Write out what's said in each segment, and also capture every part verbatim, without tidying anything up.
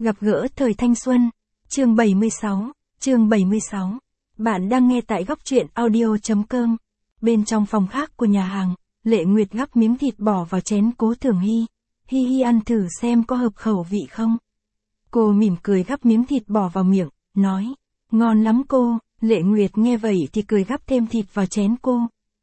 Gặp gỡ thời thanh xuân. Chương bảy mươi sáu. Chương bảy mươi sáu. Bạn đang nghe tại góc truyện audio chấm com. Bên trong phòng khác của nhà hàng, Lệ Nguyệt gắp miếng thịt bỏ vào chén Cố Thường Hy. Hi hi ăn thử xem có hợp khẩu vị không. Cô mỉm cười gắp miếng thịt bỏ vào miệng, nói, ngon lắm cô. Lệ Nguyệt nghe vậy thì cười gắp thêm thịt vào chén cô.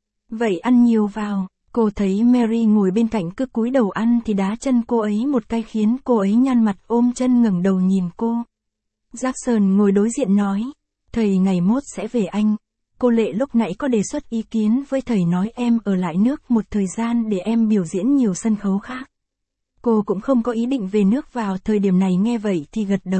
Vậy ăn nhiều vào. Cô thấy Mary ngồi bên cạnh cứ cúi đầu ăn thì đá chân cô ấy một cái khiến cô ấy nhăn mặt ôm chân ngẩng đầu nhìn cô. Jackson ngồi đối diện nói, thầy ngày mốt sẽ về Anh. Cô Lệ lúc nãy có đề xuất ý kiến với thầy nói em ở lại nước một thời gian để em biểu diễn nhiều sân khấu khác. Cô cũng không có ý định về nước vào thời điểm này, nghe vậy thì gật đầu.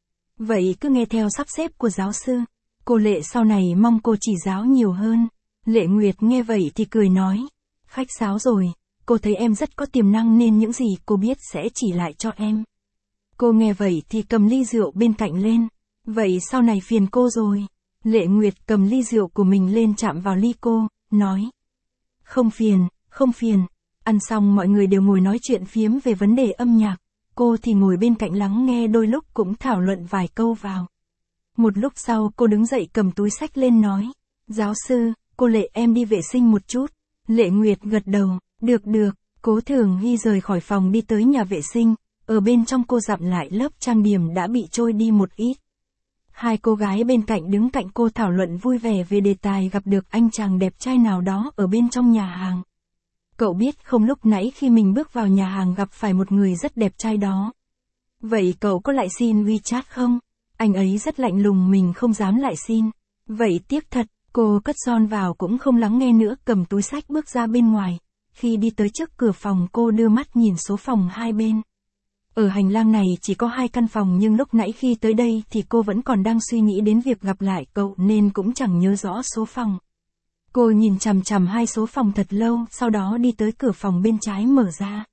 Vậy cứ nghe theo sắp xếp của giáo sư. Cô Lệ sau này mong cô chỉ giáo nhiều hơn. Lệ Nguyệt nghe vậy thì cười nói, khách sáo rồi, cô thấy em rất có tiềm năng nên những gì cô biết sẽ chỉ lại cho em. Cô nghe vậy thì cầm ly rượu bên cạnh lên. Vậy sau này phiền cô rồi. Lệ Nguyệt cầm ly rượu của mình lên chạm vào ly cô, nói. Không phiền, không phiền. Ăn xong mọi người đều ngồi nói chuyện phiếm về vấn đề âm nhạc. Cô thì ngồi bên cạnh lắng nghe, đôi lúc cũng thảo luận vài câu vào. Một lúc sau cô đứng dậy cầm túi xách lên nói. Giáo sư, cô Lệ em đi vệ sinh một chút. Lệ Nguyệt gật đầu, được được. Cố Thường Hy rời khỏi phòng đi tới nhà vệ sinh. Ở bên trong cô dặm lại lớp trang điểm đã bị trôi đi một ít. Hai cô gái bên cạnh đứng cạnh cô thảo luận vui vẻ về đề tài gặp được anh chàng đẹp trai nào đó ở bên trong nhà hàng. Cậu biết không, lúc nãy khi mình bước vào nhà hàng gặp phải một người rất đẹp trai đó. Vậy cậu có lại xin WeChat không? Anh ấy rất lạnh lùng, mình không dám lại xin. Vậy tiếc thật. Cô cất son vào cũng không lắng nghe nữa, cầm túi xách bước ra bên ngoài. Khi đi tới trước cửa phòng cô đưa mắt nhìn số phòng hai bên. Ở hành lang này chỉ có hai căn phòng, nhưng lúc nãy khi tới đây thì cô vẫn còn đang suy nghĩ đến việc gặp lại cậu nên cũng chẳng nhớ rõ số phòng. Cô nhìn chằm chằm hai số phòng thật lâu, sau đó đi tới cửa phòng bên trái mở ra.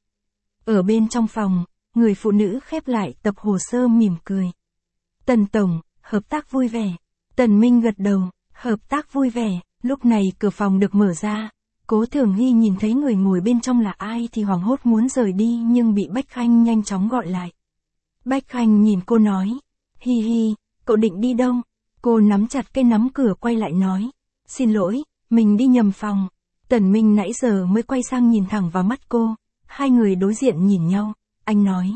Ở bên trong phòng, người phụ nữ khép lại tập hồ sơ mỉm cười. Tần Tổng, hợp tác vui vẻ. Tần Minh gật đầu, hợp tác vui vẻ. Lúc này cửa phòng được mở ra. Cố Thường Hy nhìn thấy người ngồi bên trong là ai thì hoảng hốt muốn rời đi nhưng bị Bách Khanh nhanh chóng gọi lại. Bách Khanh nhìn cô nói, hi hi, cậu định đi đâu? Cô nắm chặt cây nắm cửa quay lại nói, xin lỗi, mình đi nhầm phòng. Tần Minh nãy giờ mới quay sang nhìn thẳng vào mắt cô, hai người đối diện nhìn nhau, anh nói.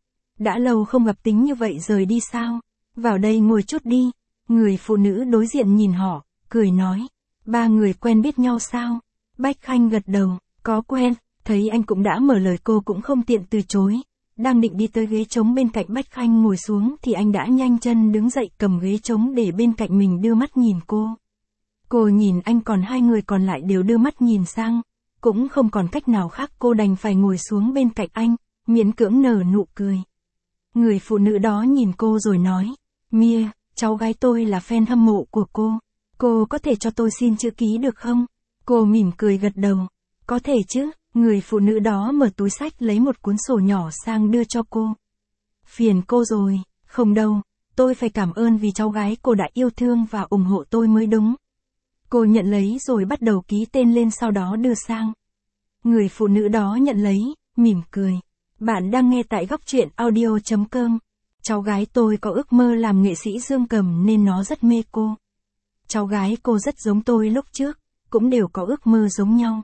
Đã lâu không gặp tính như vậy rời đi sao? Vào đây ngồi chút đi. Người phụ nữ đối diện nhìn họ, cười nói, ba người quen biết nhau sao? Bách Khanh gật đầu, có quen. Thấy anh cũng đã mở lời cô cũng không tiện từ chối. Đang định đi tới ghế trống bên cạnh Bách Khanh ngồi xuống thì anh đã nhanh chân đứng dậy cầm ghế trống để bên cạnh mình, đưa mắt nhìn cô. Cô nhìn anh, còn hai người còn lại đều đưa mắt nhìn sang. Cũng không còn cách nào khác, cô đành phải ngồi xuống bên cạnh anh, miễn cưỡng nở nụ cười. Người phụ nữ đó nhìn cô rồi nói, Mia, cháu gái tôi là fan hâm mộ của cô. Cô có thể cho tôi xin chữ ký được không? Cô mỉm cười gật đầu. Có thể chứ. Người phụ nữ đó mở túi xách lấy một cuốn sổ nhỏ sang đưa cho cô. Phiền cô rồi. Không đâu. Tôi phải cảm ơn vì cháu gái cô đã yêu thương và ủng hộ tôi mới đúng. Cô nhận lấy rồi bắt đầu ký tên lên, sau đó đưa sang. Người phụ nữ đó nhận lấy, mỉm cười. Bạn đang nghe tại góc truyện audio chấm com. Cháu gái tôi có ước mơ làm nghệ sĩ dương cầm nên nó rất mê cô. Cháu gái cô rất giống tôi lúc trước, cũng đều có ước mơ giống nhau.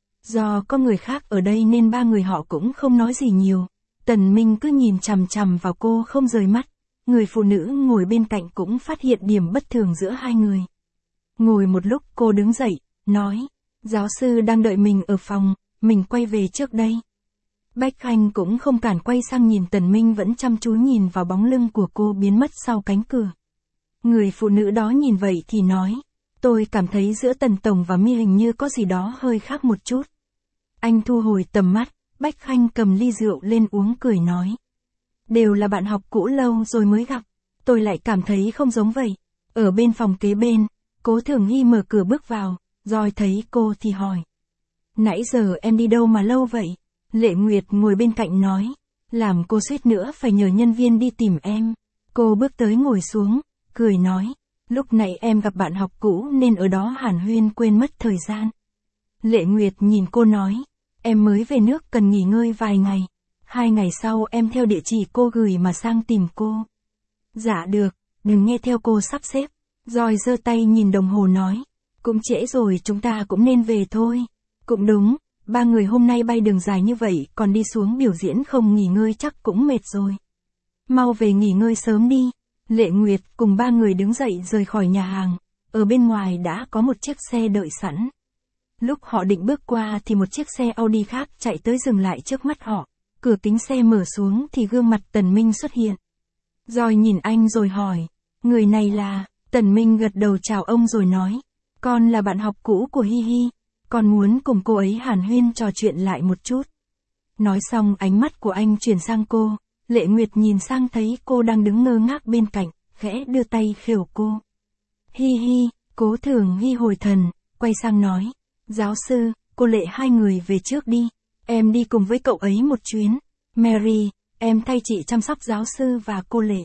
Do có người khác ở đây nên ba người họ cũng không nói gì nhiều. Tần Minh cứ nhìn chằm chằm vào cô không rời mắt. Người phụ nữ ngồi bên cạnh cũng phát hiện điểm bất thường giữa hai người. Ngồi một lúc cô đứng dậy, nói, giáo sư đang đợi mình ở phòng, mình quay về trước đây. Bách Khanh cũng không cản, quay sang nhìn Tần Minh vẫn chăm chú nhìn vào bóng lưng của cô biến mất sau cánh cửa. Người phụ nữ đó nhìn vậy thì nói, tôi cảm thấy giữa Tần Tổng và Mi hình như có gì đó hơi khác một chút. Anh thu hồi tầm mắt, Bách Khanh cầm ly rượu lên uống cười nói. Đều là bạn học cũ lâu rồi mới gặp, tôi lại cảm thấy không giống vậy. Ở bên phòng kế bên, Cố Thường Hy mở cửa bước vào, rồi thấy cô thì hỏi. Nãy giờ em đi đâu mà lâu vậy? Lệ Nguyệt ngồi bên cạnh nói, làm cô suýt nữa phải nhờ nhân viên đi tìm em. Cô bước tới ngồi xuống, cười nói, lúc này em gặp bạn học cũ nên ở đó hàn huyên quên mất thời gian. Lệ Nguyệt nhìn cô nói, em mới về nước cần nghỉ ngơi vài ngày. Hai ngày sau em theo địa chỉ cô gửi mà sang tìm cô. Dạ được, đừng nghe theo cô sắp xếp. Joy giơ tay nhìn đồng hồ nói. Cũng trễ rồi, chúng ta cũng nên về thôi. Cũng đúng, ba người hôm nay bay đường dài như vậy, còn đi xuống biểu diễn không nghỉ ngơi chắc cũng mệt rồi. Mau về nghỉ ngơi sớm đi. Lệ Nguyệt cùng ba người đứng dậy rời khỏi nhà hàng. Ở bên ngoài đã có một chiếc xe đợi sẵn. Lúc họ định bước qua thì một chiếc xe Audi khác chạy tới dừng lại trước mắt họ. Cửa kính xe mở xuống thì gương mặt Tần Minh xuất hiện. Joy nhìn anh rồi hỏi. Người này là... Tần Minh gật đầu chào ông rồi nói. Con là bạn học cũ của Hi Hi. Con muốn cùng cô ấy hàn huyên trò chuyện lại một chút. Nói xong ánh mắt của anh chuyển sang cô. Lệ Nguyệt nhìn sang thấy cô đang đứng ngơ ngác bên cạnh, khẽ đưa tay khều cô. Hi Hi, Cố Thường Hy hồi thần, quay sang nói. Giáo sư, cô Lệ hai người về trước đi. Em đi cùng với cậu ấy một chuyến. Mary, em thay chị chăm sóc giáo sư và cô Lệ.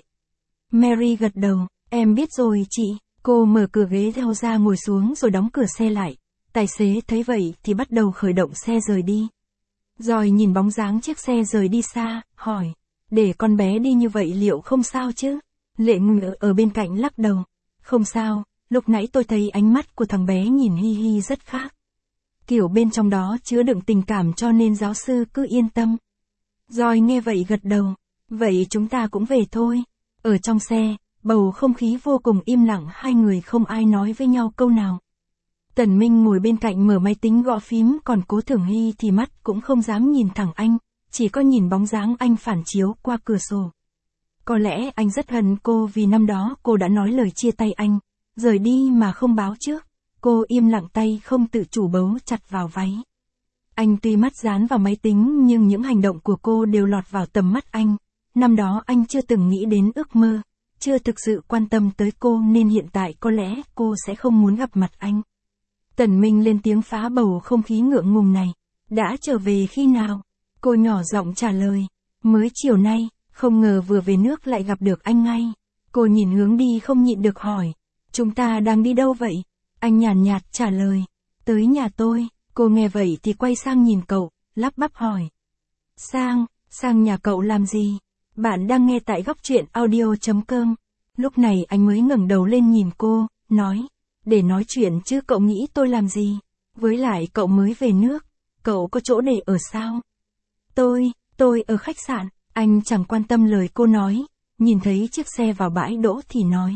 Mary gật đầu, em biết rồi chị. Cô mở cửa ghế theo ra ngồi xuống rồi đóng cửa xe lại. Tài xế thấy vậy thì bắt đầu khởi động xe rời đi. Rồi nhìn bóng dáng chiếc xe rời đi xa, hỏi. Để con bé đi như vậy liệu không sao chứ? Lệ Ngự ở bên cạnh lắc đầu. Không sao, lúc nãy tôi thấy ánh mắt của thằng bé nhìn Hi Hi rất khác. Kiểu bên trong đó chứa đựng tình cảm cho nên giáo sư cứ yên tâm. Rồi nghe vậy gật đầu. Vậy chúng ta cũng về thôi. Ở trong xe, bầu không khí vô cùng im lặng, hai người không ai nói với nhau câu nào. Tần Minh ngồi bên cạnh mở máy tính gõ phím, còn Cố Thường Hy thì mắt cũng không dám nhìn thẳng anh, chỉ có nhìn bóng dáng anh phản chiếu qua cửa sổ. Có lẽ anh rất hận cô vì năm đó cô đã nói lời chia tay anh, rời đi mà không báo trước. Cô im lặng, tay không tự chủ bấu chặt vào váy. Anh tuy mắt dán vào máy tính nhưng những hành động của cô đều lọt vào tầm mắt anh. Năm đó anh chưa từng nghĩ đến ước mơ, chưa thực sự quan tâm tới cô nên hiện tại có lẽ cô sẽ không muốn gặp mặt anh. Tần Minh lên tiếng phá bầu không khí ngượng ngùng này. Đã trở về khi nào? Cô nhỏ giọng trả lời. Mới chiều nay, không ngờ vừa về nước lại gặp được anh ngay. Cô nhìn hướng đi không nhịn được hỏi. Chúng ta đang đi đâu vậy? Anh nhàn nhạt trả lời. Tới nhà tôi. Cô nghe vậy thì quay sang nhìn cậu, lắp bắp hỏi. Sang, sang nhà cậu làm gì? Bạn đang nghe tại góc truyện audio chấm com. Lúc này anh mới ngẩng đầu lên nhìn cô, nói. Để nói chuyện chứ cậu nghĩ tôi làm gì? Với lại cậu mới về nước, cậu có chỗ để ở sao? Tôi, tôi ở khách sạn. Anh chẳng quan tâm lời cô nói, nhìn thấy chiếc xe vào bãi đỗ thì nói.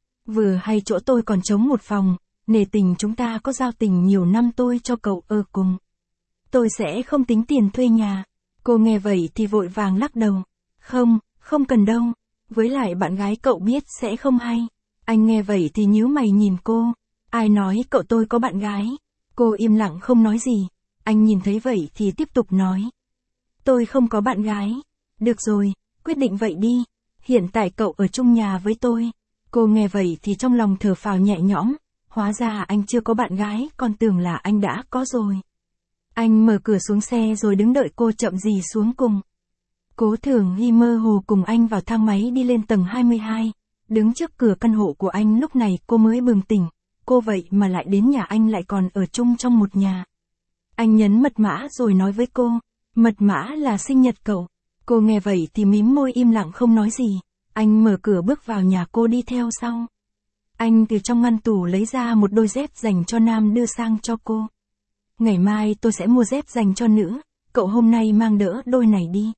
Vừa hay chỗ tôi còn trống một phòng, nể tình chúng ta có giao tình nhiều năm, tôi cho cậu ở cùng. Tôi sẽ không tính tiền thuê nhà. Cô nghe vậy thì vội vàng lắc đầu. Không, không cần đâu. Với lại bạn gái cậu biết sẽ không hay. Anh nghe vậy thì nhíu mày nhìn cô. Ai nói cậu tôi có bạn gái? Cô im lặng không nói gì. Anh nhìn thấy vậy thì tiếp tục nói. Tôi không có bạn gái. Được rồi, quyết định vậy đi. Hiện tại cậu ở chung nhà với tôi. Cô nghe vậy thì trong lòng thở phào nhẹ nhõm. Hóa ra anh chưa có bạn gái, còn tưởng là anh đã có rồi. Anh mở cửa xuống xe rồi đứng đợi cô chậm gì xuống cùng. Cố Thường Hy mơ hồ cùng anh vào thang máy đi lên tầng hai mươi hai. Đứng trước cửa căn hộ của anh lúc này cô mới bừng tỉnh. Cô vậy mà lại đến nhà anh, lại còn ở chung trong một nhà. Anh nhấn mật mã rồi nói với cô. Mật mã là sinh nhật cậu. Cô nghe vậy thì mím môi im lặng không nói gì. Anh mở cửa bước vào nhà, cô đi theo sau. Anh từ trong ngăn tủ lấy ra một đôi dép dành cho nam đưa sang cho cô. Ngày mai tôi sẽ mua dép dành cho nữ. Cậu hôm nay mang đỡ đôi này đi.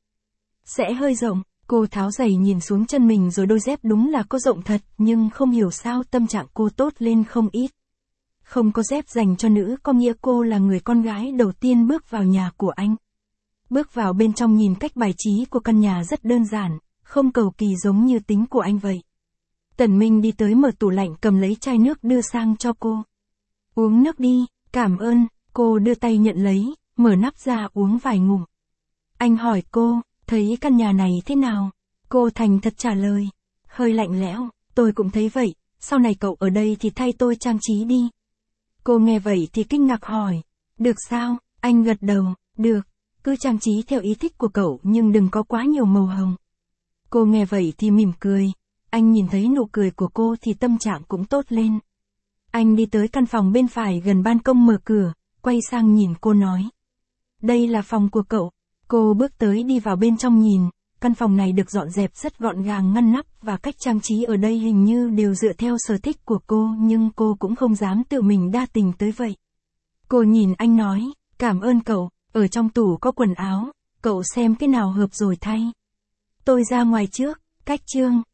Sẽ hơi rộng. Cô tháo giày nhìn xuống chân mình rồi đôi dép đúng là có rộng thật, nhưng không hiểu sao tâm trạng cô tốt lên không ít. Không có dép dành cho nữ có nghĩa cô là người con gái đầu tiên bước vào nhà của anh. Bước vào bên trong nhìn cách bài trí của căn nhà rất đơn giản, không cầu kỳ giống như tính của anh vậy. Tần Minh đi tới mở tủ lạnh cầm lấy chai nước đưa sang cho cô. Uống nước đi, cảm ơn. Cô đưa tay nhận lấy, mở nắp ra uống vài ngụm. Anh hỏi cô, thấy căn nhà này thế nào? Cô thành thật trả lời. Hơi lạnh lẽo, tôi cũng thấy vậy, sau này cậu ở đây thì thay tôi trang trí đi. Cô nghe vậy thì kinh ngạc hỏi. Được sao? Anh gật đầu, được, cứ trang trí theo ý thích của cậu nhưng đừng có quá nhiều màu hồng. Cô nghe vậy thì mỉm cười. Anh nhìn thấy nụ cười của cô thì tâm trạng cũng tốt lên. Anh đi tới căn phòng bên phải gần ban công, mở cửa, quay sang nhìn cô nói. Đây là phòng của cậu. Cô bước tới đi vào bên trong nhìn, căn phòng này được dọn dẹp rất gọn gàng ngăn nắp và cách trang trí ở đây hình như đều dựa theo sở thích của cô nhưng cô cũng không dám tự mình đa tình tới vậy. Cô nhìn anh nói, cảm ơn cậu, ở trong tủ có quần áo, cậu xem cái nào hợp rồi thay. Tôi ra ngoài trước, cách chương.